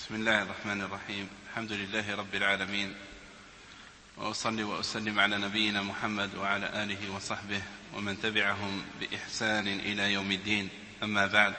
بسم الله الرحمن الرحيم. الحمد لله رب العالمين، وأصلي وأسلم على نبينا محمد وعلى آله وصحبه ومن تبعهم بإحسان إلى يوم الدين. أما بعد،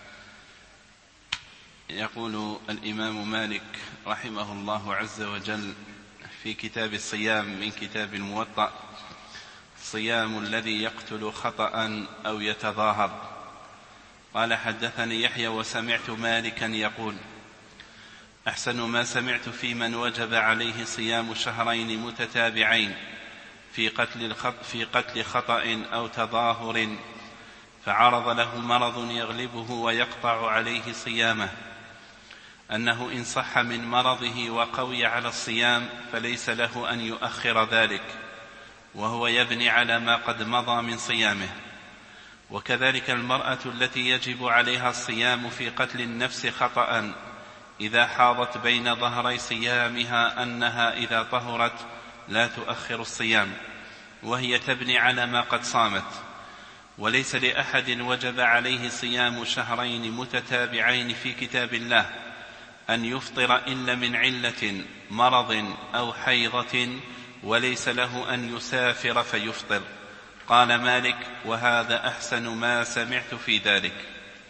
يقول الإمام مالك رحمه الله عز وجل في كتاب الصيام من كتاب الموطأ: صيام الذي يقتل خطأ أو يتظاهر. قال: حدثني يحيى وسمعت مالكا يقول: أحسن ما سمعت في من وجب عليه صيام شهرين متتابعين في قتل خطأ أو تظاهر فعرض له مرض يغلبه ويقطع عليه صيامه، أنه إن صح من مرضه وقوي على الصيام فليس له أن يؤخر ذلك، وهو يبني على ما قد مضى من صيامه. وكذلك المرأة التي يجب عليها الصيام في قتل النفس خطأ إذا حاضت بين ظهري صيامها أنها إذا طهرت لا تؤخر الصيام، وهي تبني على ما قد صامت. وليس لأحد وجب عليه صيام شهرين متتابعين في كتاب الله أن يفطر إلا من علة مرض أو حيضة، وليس له أن يسافر فيفطر. قال مالك: وهذا أحسن ما سمعت في ذلك.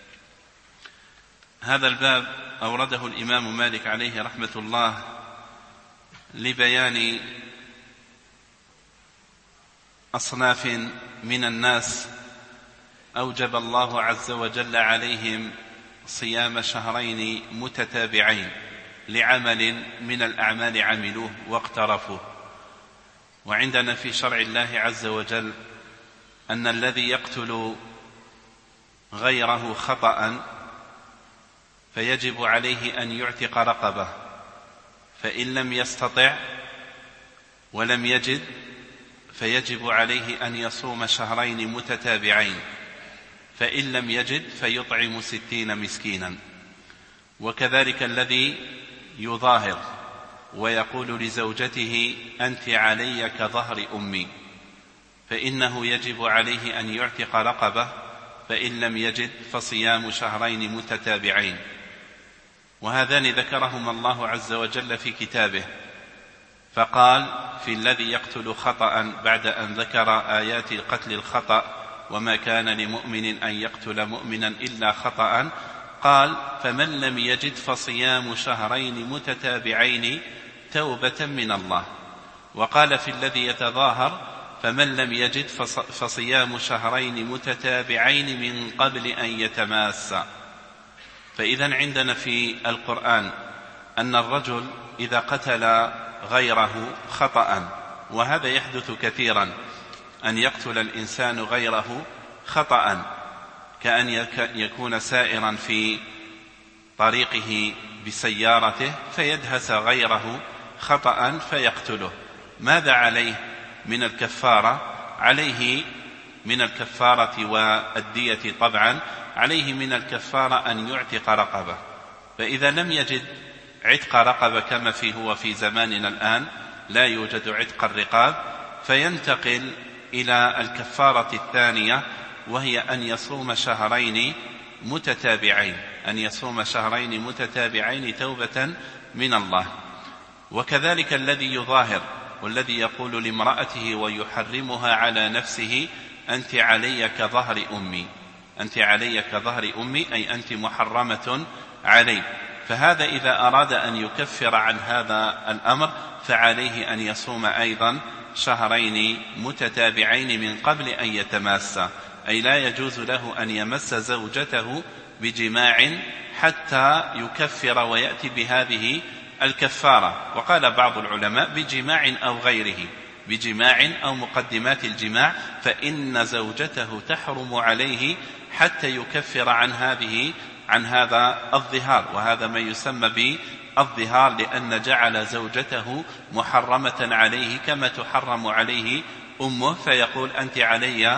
هذا الباب أورده الإمام مالك عليه رحمة الله لبيان أصناف من الناس أوجب الله عز وجل عليهم صيام شهرين متتابعين لعمل من الأعمال عملوه واقترفوه. وعندنا في شرع الله عز وجل أن الذي يقتل غيره خطأ فيجب عليه أن يعتق رقبة، فإن لم يستطع ولم يجد فيجب عليه أن يصوم شهرين متتابعين، فإن لم يجد فيطعم 60 مسكينا. وكذلك الذي يظاهر ويقول لزوجته: أنت علي كظهر أمي، فإنه يجب عليه أن يعتق رقبة، فإن لم يجد فصيام شهرين متتابعين. وهذان ذكرهما الله عز وجل في كتابه، فقال في الذي يقتل خطأ بعد أن ذكر آيات قتل الخطأ: وما كان لمؤمن أن يقتل مؤمنا إلا خطأ، قال: فمن لم يجد فصيام شهرين متتابعين توبة من الله. وقال في الذي يتظاهر: فمن لم يجد فصيام شهرين متتابعين من قبل أن يتماسا. فإذا عندنا في القرآن أن الرجل إذا قتل غيره خطأ، وهذا يحدث كثيرا، أن يقتل الإنسان غيره خطأ، كأن يكون سائرا في طريقه بسيارته فيدهس غيره خطأ فيقتله. ماذا عليه من الكفارة؟ عليه من الكفارة والدية طبعا، عليه من الكفارة أن يعتق رقبة. فإذا لم يجد عتق رقبة كما هو في زماننا الآن لا يوجد عتق الرقاب، فينتقل إلى الكفارة الثانية، وهي أن يصوم شهرين متتابعين، أن يصوم شهرين متتابعين توبة من الله. وكذلك الذي يظاهر والذي يقول لامرأته ويحرمها على نفسه: أنت علي كظهر أمي، أنت علي كظهر أمي، أي أنت محرمة علي. فهذا إذا أراد أن يكفر عن هذا الأمر فعليه أن يصوم أيضا شهرين متتابعين من قبل أن يتماسا، أي لا يجوز له أن يمس زوجته بجماع حتى يكفر ويأتي بهذه الكفارة. وقال بعض العلماء: بجماع أو غيره، بجماع أو مقدمات الجماع، فإن زوجته تحرم عليه حتى يكفر عن هذا الظهار. وهذا ما يسمى بالظهار، لأن جعل زوجته محرمة عليه كما تحرم عليه أمه، فيقول: أنت علي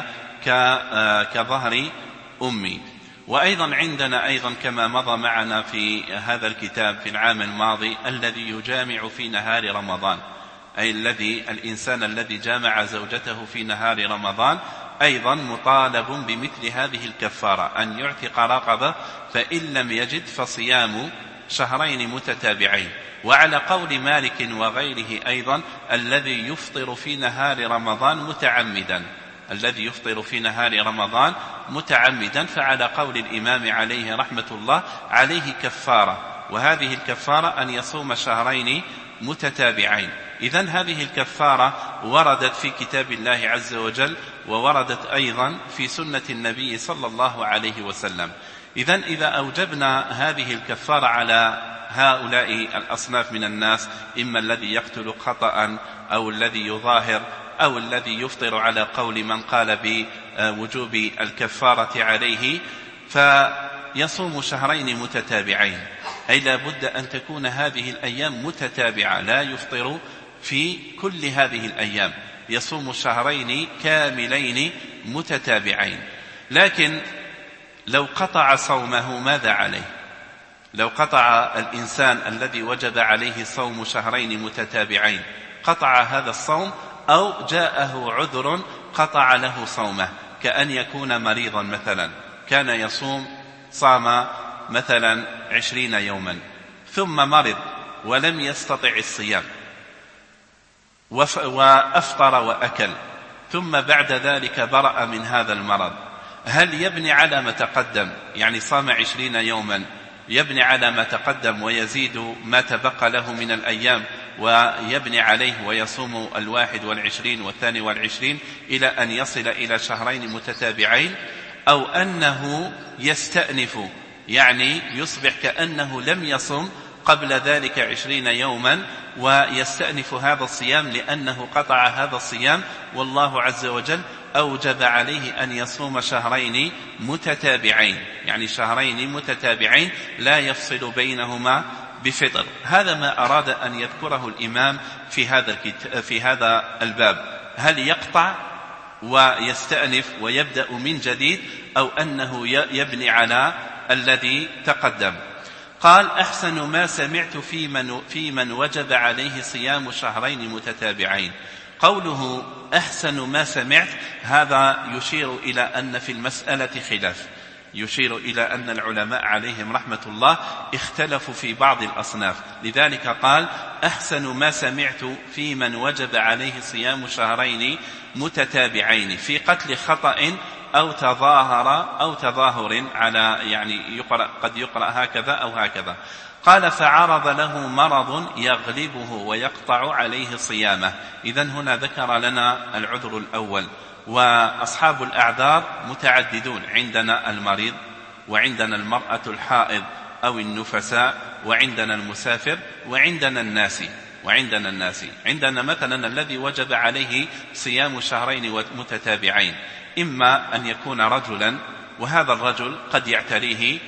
كظهر أمي. وأيضا عندنا أيضا كما مضى معنا في هذا الكتاب في العام الماضي الذي يجامع في نهار رمضان، أي الإنسان الذي جامع زوجته في نهار رمضان أيضا مطالب بمثل هذه الكفارة، أن يعتق رقبة، فإن لم يجد فصيام شهرين متتابعين. وعلى قول مالك وغيره أيضا الذي يفطر في نهار رمضان متعمدا، الذي يفطر في نهار رمضان متعمدا، فعلى قول الإمام عليه رحمة الله عليه كفارة، وهذه الكفارة أن يصوم شهرين متتابعين. إذن هذه الكفارة وردت في كتاب الله عز وجل، ووردت أيضا في سنة النبي صلى الله عليه وسلم. إذن إذا أوجبنا هذه الكفارة على هؤلاء الأصناف من الناس، إما الذي يقتل خطأ أو الذي يظاهر أو الذي يفطر على قول من قال بوجوب الكفارة عليه، فيصوم شهرين متتابعين، أي لا بد أن تكون هذه الأيام متتابعة، لا يفطر في كل هذه الأيام، يصوم شهرين كاملين متتابعين. لكن لو قطع صومه ماذا عليه؟ لو قطع الإنسان الذي وجب عليه صوم شهرين متتابعين، قطع هذا الصوم أو جاءه عذر قطع له صومه، كأن يكون مريضا مثلا، كان يصوم صام مثلا 20 يوما ثم مرض ولم يستطع الصيام وأفطر وأكل، ثم بعد ذلك برأ من هذا المرض، هل يبني على ما تقدم؟ يعني صام 20 يوما، يبني على ما تقدم ويزيد ما تبقى له من الأيام ويبني عليه ويصوم 21 و22 إلى أن يصل إلى شهرين متتابعين، أو أنه يستأنف، يعني يصبح كأنه لم يصم قبل ذلك 20 يوما ويستأنف هذا الصيام لأنه قطع هذا الصيام، والله عز وجل أوجب عليه أن يصوم شهرين متتابعين، يعني شهرين متتابعين لا يفصل بينهما بفطر. هذا ما أراد أن يذكره الإمام في هذا الباب، هل يقطع ويستأنف ويبدأ من جديد أو أنه يبني على الذي تقدم؟ قال: أحسن ما سمعت في من وجب عليه صيام شهرين متتابعين. قوله أحسن ما سمعت هذا يشير إلى أن في المسألة خلاف، يشير إلى أن العلماء عليهم رحمة الله اختلفوا في بعض الأصناف، لذلك قال: أحسن ما سمعت في من وجب عليه صيام شهرين متتابعين في قتل خطأ أو تظاهر على، يعني قد يقرأ هكذا أو هكذا. قال: فعرض له مرض يغلبه ويقطع عليه صيامه. إذن هنا ذكر لنا العذر الأول، وأصحاب الأعذار متعددون، عندنا المريض، وعندنا المرأة الحائض أو النفساء، وعندنا المسافر، وعندنا الناسي. عندنا مثلا الذي وجب عليه صيام شهرين متتابعين، إما أن يكون رجلا، وهذا الرجل قد يعتريه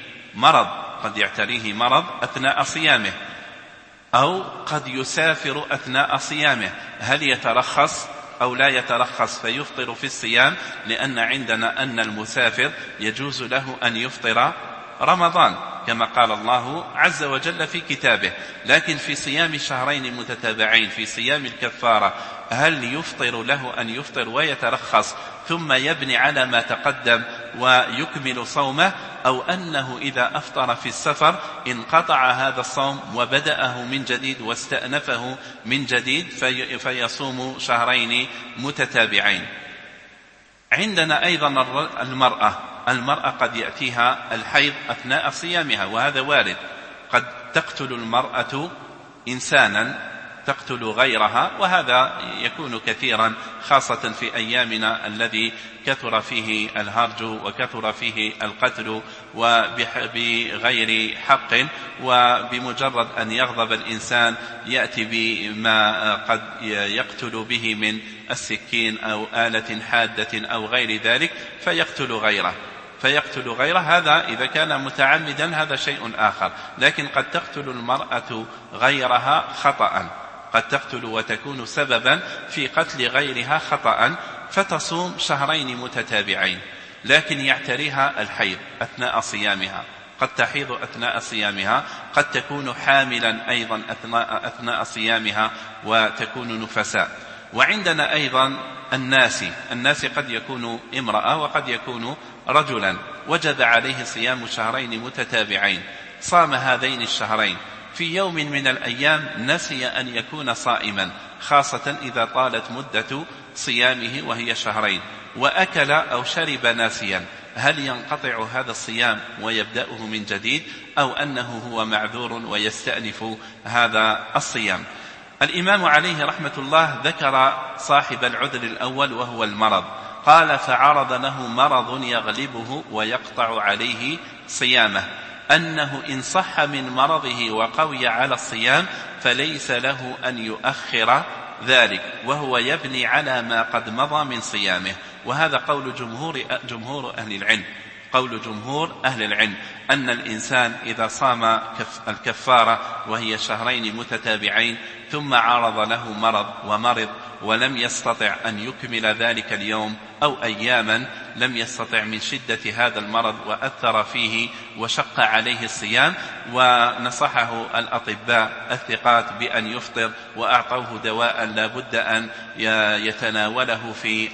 مرض أثناء صيامه، أو قد يسافر أثناء صيامه، هل يترخص أو لا يترخص فيفطر في الصيام؟ لأن عندنا أن المسافر يجوز له أن يفطر رمضان كما قال الله عز وجل في كتابه. لكن في صيام شهرين متتابعين، في صيام الكفارة، هل يفطر له أن يفطر ويترخص ثم يبني على ما تقدم ويكمل صومه، أو أنه إذا أفطر في السفر انقطع هذا الصوم وبدأه من جديد واستأنفه من جديد فيصوم شهرين متتابعين؟ عندنا أيضا المرأة قد يأتيها الحيض أثناء صيامها، وهذا وارد، قد تقتل المرأة إنسانا، تقتل غيرها، وهذا يكون كثيرا خاصة في أيامنا الذي كثر فيه الهرج وكثر فيه القتل وبغير حق، وبمجرد أن يغضب الإنسان يأتي بما قد يقتل به من السكين أو آلة حادة أو غير ذلك فيقتل غيره. هذا إذا كان متعمدا هذا شيء آخر، لكن قد تقتل المرأة غيرها خطأ، قد تقتل وتكون سببا في قتل غيرها خطأ، فتصوم شهرين متتابعين، لكن يعتريها الحيض أثناء صيامها، قد تحيض أثناء صيامها، قد تكون حاملا أيضا أثناء صيامها وتكون نفساء. وعندنا أيضا الناس قد يكون امرأة وقد يكون رجلا، وجب عليه صيام شهرين متتابعين، صام هذين الشهرين في يوم من الأيام نسي أن يكون صائما، خاصة إذا طالت مدة صيامه وهي شهرين، وأكل أو شرب ناسيا، هل ينقطع هذا الصيام ويبدأه من جديد، أو أنه هو معذور ويستأنف هذا الصيام؟ الإمام عليه رحمة الله ذكر صاحب العذر الأول وهو المرض، قال: فعرض له مرض يغلبه ويقطع عليه صيامه، أنه إن صح من مرضه وقوي على الصيام فليس له أن يؤخر ذلك، وهو يبني على ما قد مضى من صيامه. وهذا قول جمهور أهل العلم، قول جمهور أهل العلم أن الإنسان إذا صام الكفارة وهي شهرين متتابعين ثم عارض له مرض ولم يستطع أن يكمل ذلك اليوم أو أياما، لم يستطع من شدة هذا المرض وأثر فيه وشق عليه الصيام، ونصحه الأطباء الثقات بأن يفطر، وأعطوه دواء لا بد أن يتناوله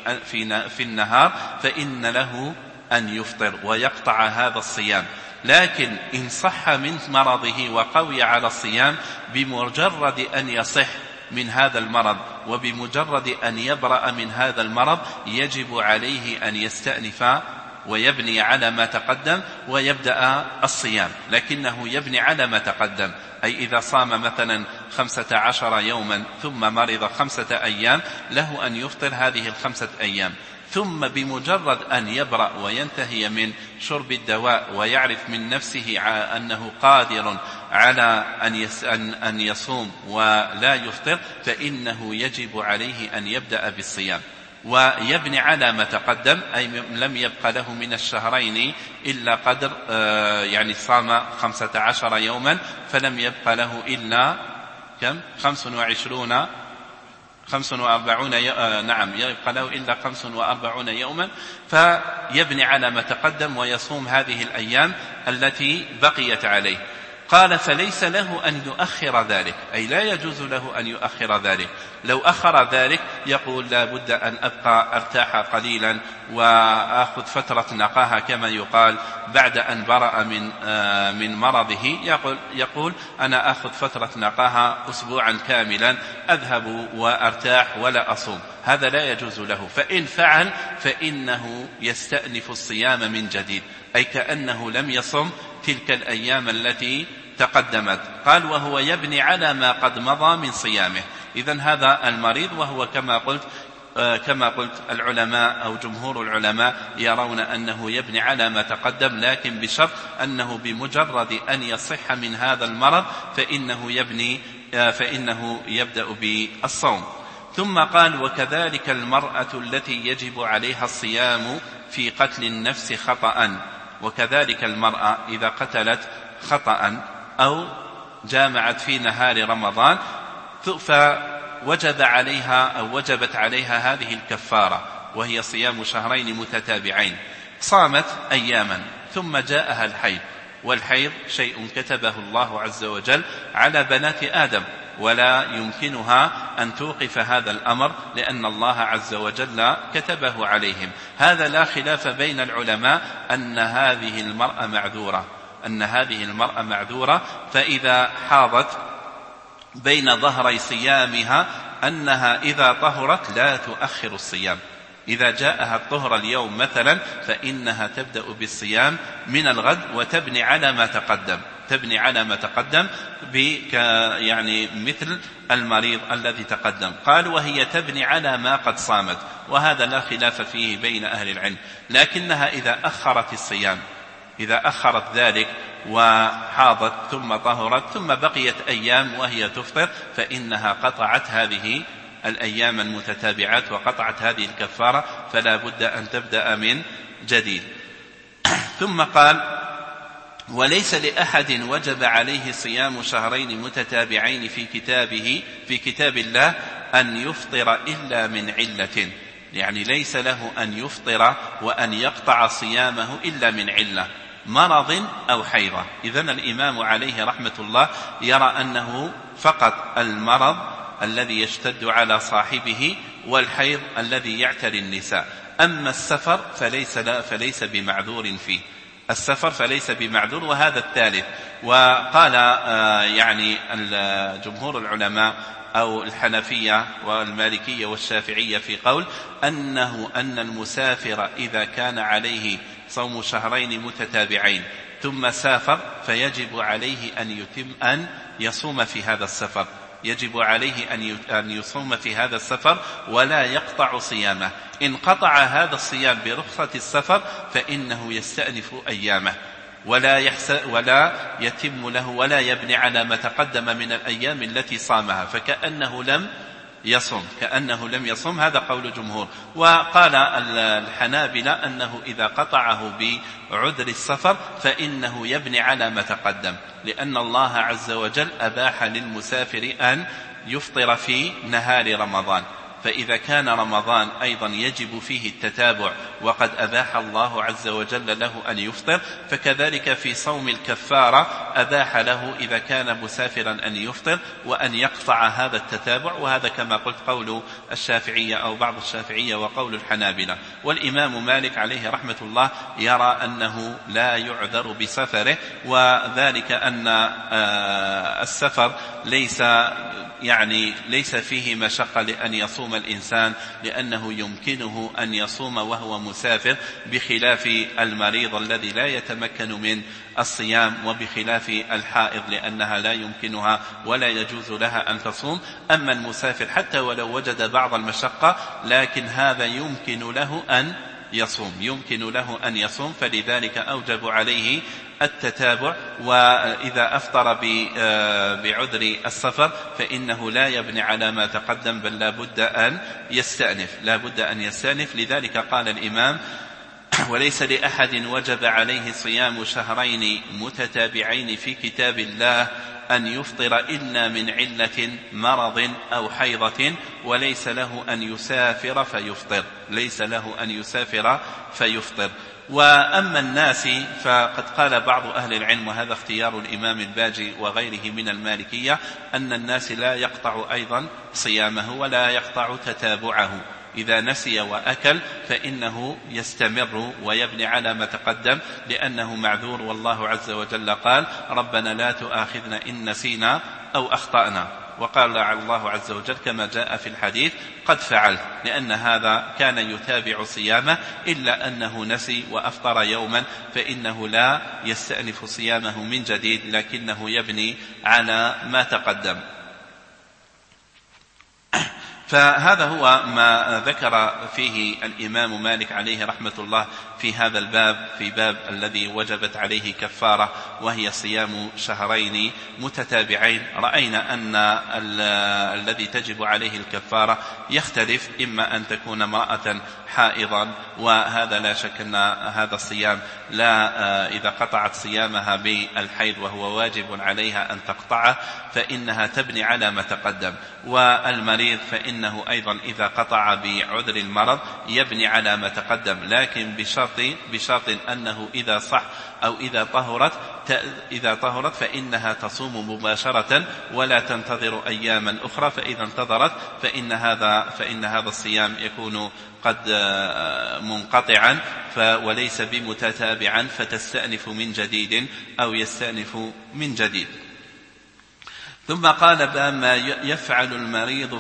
في النهار، فإن له أن يفطر ويقطع هذا الصيام. لكن إن صح من مرضه وقوي على الصيام، بمجرد أن يصح من هذا المرض وبمجرد أن يبرأ من هذا المرض يجب عليه أن يستأنف ويبني على ما تقدم ويبدأ الصيام، لكنه يبني على ما تقدم، أي إذا صام مثلا 15 يوما ثم مرض 5 أيام له أن يفطر هذه 5 أيام، ثم بمجرد أن يبرأ وينتهي من شرب الدواء ويعرف من نفسه أنه قادر على أن يصوم ولا يفطر، فإنه يجب عليه أن يبدأ بالصيام ويبني على ما تقدم، أي لم يبق له من الشهرين إلا قدر يعني صام 15 يوما، فلم يبق له إلا كم 45 نعم، يبقى له إلا 45 يوما، فيبني على ما تقدم ويصوم هذه الأيام التي بقيت عليه. قال: فليس له أن يؤخر ذلك، أي لا يجوز له أن يؤخر ذلك. لو أخر ذلك يقول: لا بد أن أبقى أرتاح قليلا وأخذ فترة نقاهة كما يقال بعد أن برأ من مرضه، يقول: أنا أخذ فترة نقاهة أسبوعا كاملا، أذهب وأرتاح ولا أصوم. هذا لا يجوز له، فإن فعل فإنه يستأنف الصيام من جديد، أي كأنه لم يصم تلك الأيام التي تقدمت. قال: وهو يبني على ما قد مضى من صيامه. إذن هذا المريض، وهو كما قلت العلماء أو جمهور العلماء يرون أنه يبني على ما تقدم، لكن بشرط أنه بمجرد أن يصح من هذا المرض فإنه يبدأ بالصوم. ثم قال: وكذلك المرأة التي يجب عليها الصيام في قتل النفس خطأ. وكذلك المرأة إذا قتلت خطأ أو جامعت في نهار رمضان فوجب عليها أو وجبت عليها هذه الكفارة، وهي صيام شهرين متتابعين، صامت أياما ثم جاءها الحيض، والحيض شيء كتبه الله عز وجل على بنات آدم، ولا يمكنها أن توقف هذا الأمر لأن الله عز وجل كتبه عليهم. هذا لا خلاف بين العلماء أن هذه المرأة معذورة، فإذا حاضت بين ظهري صيامها أنها إذا طهرت لا تؤخر الصيام. إذا جاءها الطهر اليوم مثلا فإنها تبدأ بالصيام من الغد وتبني على ما تقدم يعني مثل المريض الذي تقدم. قال: وهي تبني على ما قد صامت، وهذا لا خلاف فيه بين أهل العلم، لكنها إذا أخرت الصيام، إذا أخرت ذلك وحاضت ثم طهرت ثم بقيت أيام وهي تفطر، فإنها قطعت هذه الأيام المتتابعات وقطعت هذه الكفارة، فلا بد أن تبدأ من جديد. ثم قال: وليس لأحد وجب عليه صيام شهرين متتابعين في كتاب الله أن يفطر إلا من علة، يعني ليس له أن يفطر وأن يقطع صيامه إلا من علة، مرض أو حيضة. إذن الإمام عليه رحمة الله يرى أنه فقط المرض الذي يشتد على صاحبه والحيض الذي يعتري النساء، أما السفر فليس بمعذور فيه. السفر فليس بمعذور. وهذا الثالث. وقال يعني جمهور العلماء أو الحنفية والمالكية والشافعية في قول أن المسافر إذا كان عليه صوم شهرين متتابعين ثم سافر فيجب عليه أن يصوم في هذا السفر، يجب عليه أن يصوم في هذا السفر ولا يقطع صيامه. إن قطع هذا الصيام برخصة السفر فإنه يستأنف أيامه ولا يتم له ولا يبني على ما تقدم من الأيام التي صامها، فكأنه لم يصم. هذا قول جمهور. وقال الحنابلة أنه إذا قطعه بعذر السفر فإنه يبني على ما تقدم، لأن الله عز وجل أباح للمسافر أن يفطر في نهار رمضان، فإذا كان رمضان أيضا يجب فيه التتابع وقد أباح الله عز وجل له أن يفطر، فكذلك في صوم الكفارة أباح له إذا كان مسافرا أن يفطر وأن يقطع هذا التتابع. وهذا كما قلت قول الشافعية أو بعض الشافعية وقول الحنابلة. والإمام مالك عليه رحمة الله يرى أنه لا يعذر بسفره، وذلك أن السفر ليس فيه مشقة لأن يصوم الإنسان، لأنه يمكنه أن يصوم وهو مسافر، بخلاف المريض الذي لا يتمكن من الصيام، وبخلاف الحائض لأنها لا يمكنها ولا يجوز لها أن تصوم. أما المسافر حتى ولو وجد بعض المشقة لكن هذا يمكن له أن يصوم، فلذلك أوجب عليه التتابع. وإذا أفطر بعذر السفر فإنه لا يبني على ما تقدم، بل لا بد أن يستأنف. لذلك قال الإمام: وليس لأحد وجب عليه صيام شهرين متتابعين في كتاب الله أن يفطر إلا من علة مرض أو حيضة، وليس له أن يسافر فيفطر. وأما الناس فقد قال بعض أهل العلم، وهذا اختيار الإمام الباجي وغيره من المالكية، أن الناس لا يقطع أيضا صيامه ولا يقطع تتابعه. إذا نسي وأكل فإنه يستمر ويبني على ما تقدم لأنه معذور. والله عز وجل قال: ربنا لا تؤاخذنا إن نسينا أو أخطأنا. وقال الله عز وجل كما جاء في الحديث: قد فعلت، لأن هذا كان يتابع صيامه إلا أنه نسي وأفطر يوما، فإنه لا يستأنف صيامه من جديد لكنه يبني على ما تقدم. فهذا هو ما ذكر فيه الإمام مالك عليه رحمة الله في هذا الباب، في باب الذي وجبت عليه كفارة وهي صيام شهرين متتابعين. رأينا أن الذي تجب عليه الكفارة يختلف، إما أن تكون امرأة حائضا، وهذا لا شك أن هذا الصيام إذا قطعت صيامها بالحيض وهو واجب عليها أن تقطعه فإنها تبني على ما تقدم. والمريض فإنه أيضا إذا قطع بعذر المرض يبني على ما تقدم، لكن بشرط أنه إذا صح أو إذا طهرت فإنها تصوم مباشرة ولا تنتظر أياما أخرى، فإذا انتظرت فإن هذا الصيام يكون قد منقطعا وليس بمتتابعا، فتستأنف من جديد أو يستأنف من جديد. ثم قال: ما يفعل المريض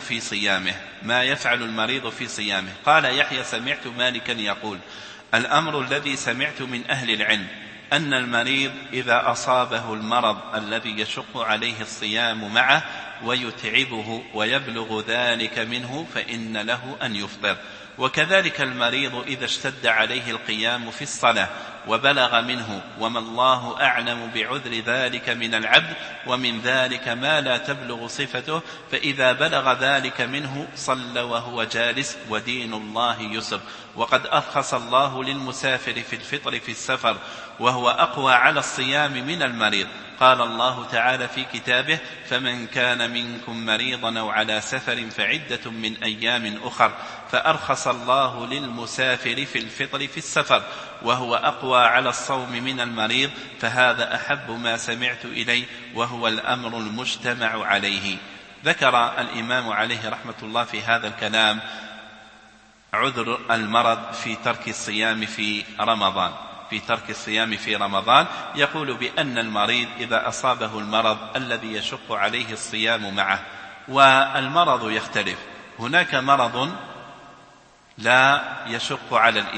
في صيامه. قال يحيى: سمعت مالكا يقول: الأمر الذي سمعت من أهل العلم أن المريض إذا أصابه المرض الذي يشق عليه الصيام معه ويتعبه ويبلغ ذلك منه فإن له أن يفطر. وكذلك المريض إذا اشتد عليه القيام في الصلاة وبلغ منه، وما الله أعلم بعذر ذلك من العبد، ومن ذلك ما لا تبلغ صفته، فإذا بلغ ذلك منه صلى وهو جالس، ودين الله يسر. وقد أرخص الله للمسافر في الفطر في السفر، وهو أقوى على الصيام من المريض. قال الله تعالى في كتابه: فمن كان منكم مريضا أو على سفر فعدة من أيام أخر. فأرخص الله للمسافر في الفطر في السفر، وهو أقوى على الصوم من المريض، فهذا أحب ما سمعت إليه، وهو الأمر المجتمع عليه. ذكر الإمام عليه رحمة الله في هذا الكلام عذر المرض في ترك الصيام في رمضان، في ترك الصيام في رمضان، يقول بأن المريض إذا أصابه المرض الذي يشق عليه الصيام معه، والمرض يختلف، هناك مرض لا يشق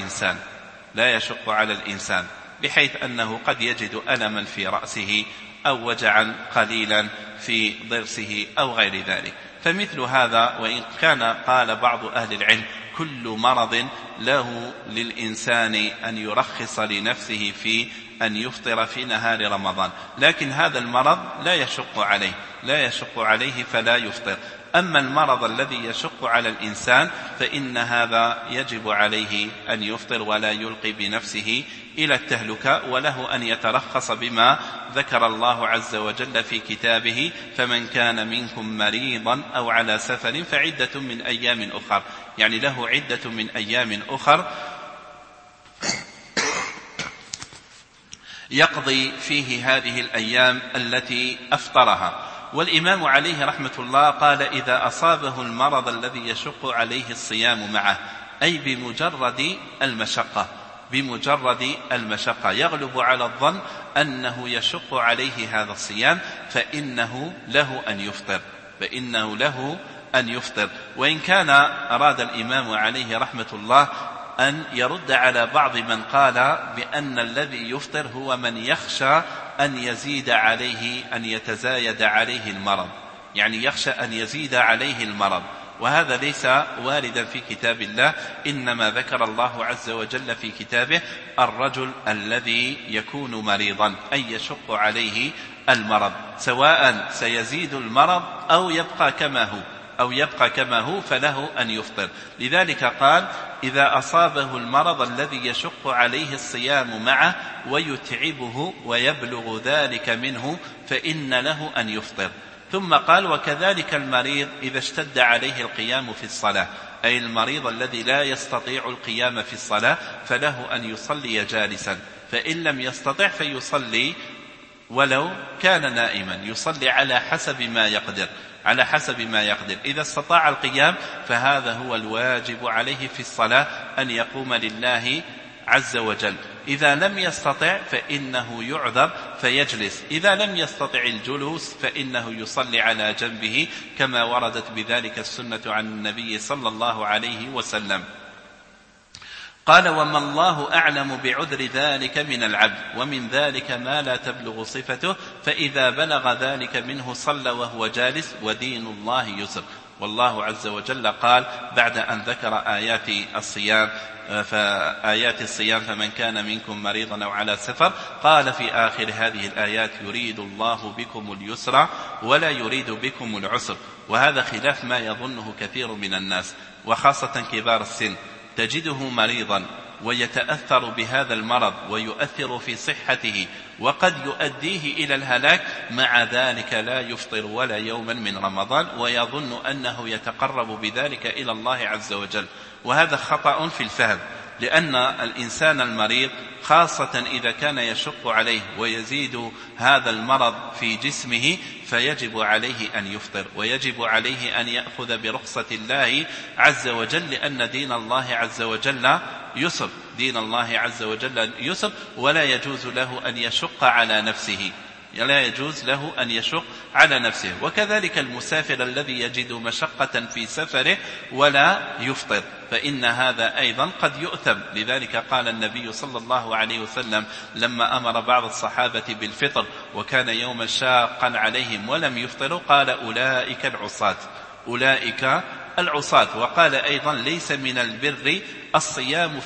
على الإنسان بحيث أنه قد يجد ألما في رأسه أو وجعا قليلا في ضرسه أو غير ذلك، فمثل هذا وإن كان قال بعض أهل العلم كل مرض له للإنسان أن يرخص لنفسه في أن يفطر في نهار رمضان، لكن هذا المرض لا يشق عليه فلا يفطر. أما المرض الذي يشق على الإنسان فإن هذا يجب عليه أن يفطر ولا يلقي بنفسه إلى التهلكة، وله أن يترخص بما ذكر الله عز وجل في كتابه: فمن كان منكم مريضا أو على سفر فعدة من أيام أخر، يعني له عدة من أيام أخر يقضي فيه هذه الأيام التي أفطرها. والإمام عليه رحمة الله قال: إذا أصابه المرض الذي يشق عليه الصيام معه، أي بمجرد المشقة يغلب على الظن أنه يشق عليه هذا الصيام، فإنه له أن يفطر. وإن كان أراد الإمام عليه رحمة الله أن يرد على بعض من قال بأن الذي يفطر هو من يخشى أن يتزايد عليه المرض، يعني يخشى أن يزيد عليه المرض، وهذا ليس واردا في كتاب الله، إنما ذكر الله عز وجل في كتابه الرجل الذي يكون مريضا أي يشق عليه المرض، سواء سيزيد المرض أو يبقى كما هو فله أن يفطر. لذلك قال: إذا أصابه المرض الذي يشق عليه الصيام معه ويتعبه ويبلغ ذلك منه فإن له أن يفطر. ثم قال: وكذلك المريض إذا اشتد عليه القيام في الصلاة، أي المريض الذي لا يستطيع القيام في الصلاة فله أن يصلي جالسا، فإن لم يستطع فيصلي ولو كان نائما، يصلي على حسب ما يقدر. إذا استطاع القيام فهذا هو الواجب عليه في الصلاة، أن يقوم لله عز وجل. إذا لم يستطع فإنه يعذر فيجلس، إذا لم يستطع الجلوس فإنه يصلي على جنبه، كما وردت بذلك السنة عن النبي صلى الله عليه وسلم. قال: وما الله أعلم بعذر ذلك من العبد، ومن ذلك ما لا تبلغ صفته، فإذا بلغ ذلك منه صلى وهو جالس، ودين الله يسر. والله عز وجل قال بعد أن ذكر آيات الصيام فمن كان منكم مريضا أو على سفر، قال في آخر هذه الآيات: يريد الله بكم اليسر ولا يريد بكم العسر. وهذا خلاف ما يظنه كثير من الناس، وخاصة كبار السن، تجده مريضا ويتأثر بهذا المرض ويؤثر في صحته وقد يؤديه إلى الهلاك، مع ذلك لا يفطر ولا يوما من رمضان، ويظن أنه يتقرب بذلك إلى الله عز وجل. وهذا خطأ في الفهم، لأن الإنسان المريض خاصة إذا كان يشق عليه ويزيد هذا المرض في جسمه فيجب عليه أن يفطر، ويجب عليه أن يأخذ برخصة الله عز وجل، لأن دين الله عز وجل يسر، ولا يجوز له أن يشق على نفسه. وكذلك المسافر الذي يجد مشقة في سفره ولا يفطر فإن هذا أيضا قد يؤثم. لذلك قال النبي صلى الله عليه وسلم لما أمر بعض الصحابة بالفطر وكان يوما شاقا عليهم ولم يفطروا، قال: أولئك العصاة. وقال أيضا: ليس من البر الصيام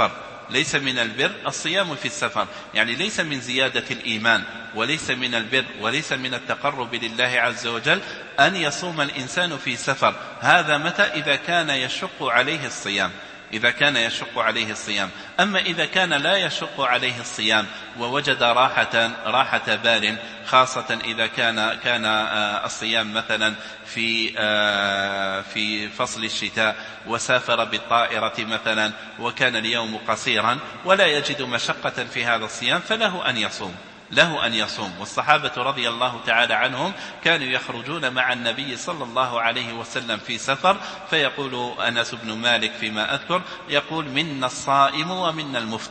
في السفر، يعني ليس من زيادة الإيمان، وليس من البر، وليس من التقرب لله عز وجل أن يصوم الإنسان في سفر. هذا متى؟ إذا كان يشق عليه الصيام. أما إذا كان لا يشق عليه الصيام ووجد راحة بال، خاصة إذا كان الصيام مثلا في فصل الشتاء وسافر بالطائرة مثلا وكان اليوم قصيرا ولا يجد مشقة في هذا الصيام فله أن يصوم. والصحابة رضي الله تعالى عنهم كانوا يخرجون مع النبي صلى الله عليه وسلم في سفر، فيقول أنس بن مالك فيما أذكر، يقول: منا الصائم ومنا المفطر،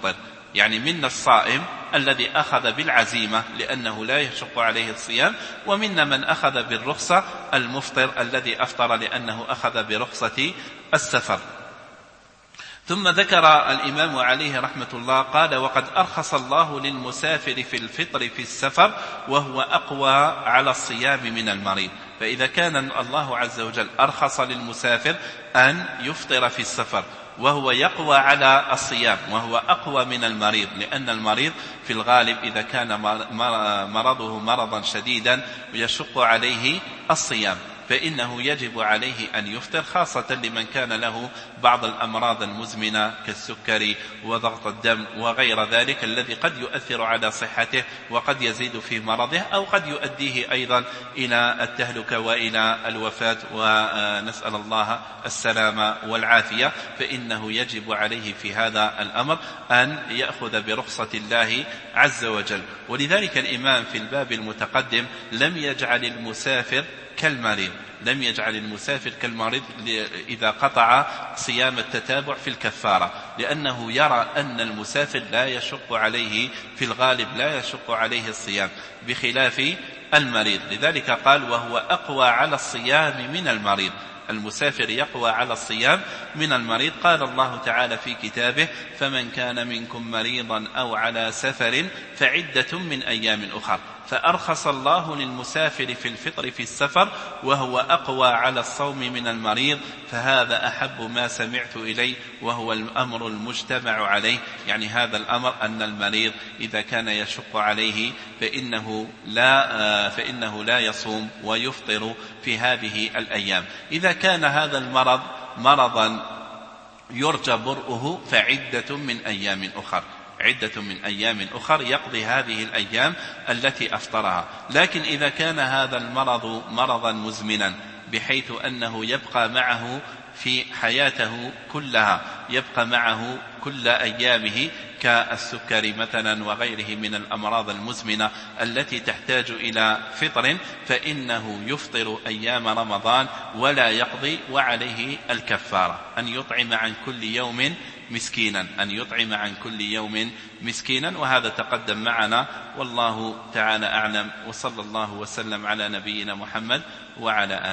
يعني منا الصائم الذي أخذ بالعزيمة لأنه لا يشق عليه الصيام، ومنا من أخذ بالرخصة المفطر الذي أفطر لأنه أخذ برخصة السفر. ثم ذكر الإمام عليه رحمة الله قال: وقد أرخص الله للمسافر في الفطر في السفر وهو أقوى على الصيام من المريض. فإذا كان الله عز وجل أرخص للمسافر أن يفطر في السفر وهو يقوى على الصيام وهو أقوى من المريض، لأن المريض في الغالب إذا كان مرضه مرضا شديدا يشق عليه الصيام فإنه يجب عليه أن يفطر، خاصة لمن كان له بعض الأمراض المزمنة كالسكري وضغط الدم وغير ذلك الذي قد يؤثر على صحته وقد يزيد في مرضه أو قد يؤديه أيضا إلى التهلكة وإلى الوفاة، ونسأل الله السلامة والعافية. فإنه يجب عليه في هذا الأمر أن يأخذ برخصة الله عز وجل. ولذلك الإمام في الباب المتقدم لم يجعل المسافر كالمريض، لم يجعل المسافر كالمريض إذا قطع صيام التتابع في الكفارة، لأنه يرى أن المسافر لا يشق عليه في الغالب لا يشق عليه الصيام بخلاف المريض. لذلك قال: وهو أقوى على الصيام من المريض. المسافر يقوى على الصيام من المريض. قال الله تعالى في كتابه: فمن كان منكم مريضا أو على سفر فعدة من أيام أخر. فأرخص الله للمسافر في الفطر في السفر وهو أقوى على الصوم من المريض، فهذا أحب ما سمعت إليه وهو الأمر المجتمع عليه. يعني هذا الأمر أن المريض إذا كان يشق عليه فإنه لا يصوم ويفطر في هذه الأيام. إذا كان هذا المرض مرضا يرجى برؤه فعدة من أيام أخر، عدة من أيام أخر يقضي هذه الأيام التي أفطرها. لكن إذا كان هذا المرض مرضا مزمنا بحيث أنه يبقى معه في حياته كلها، يبقى معه كل أيامه كالسكري مثلا وغيره من الأمراض المزمنة التي تحتاج إلى فطر، فإنه يفطر أيام رمضان ولا يقضي، وعليه الكفارة أن يطعم عن كل يوم مسكينا، أن يطعم عن كل يوم مسكينا. وهذا تقدم معنا والله تعالى أعلم، وصلى الله وسلم على نبينا محمد وعلى آله.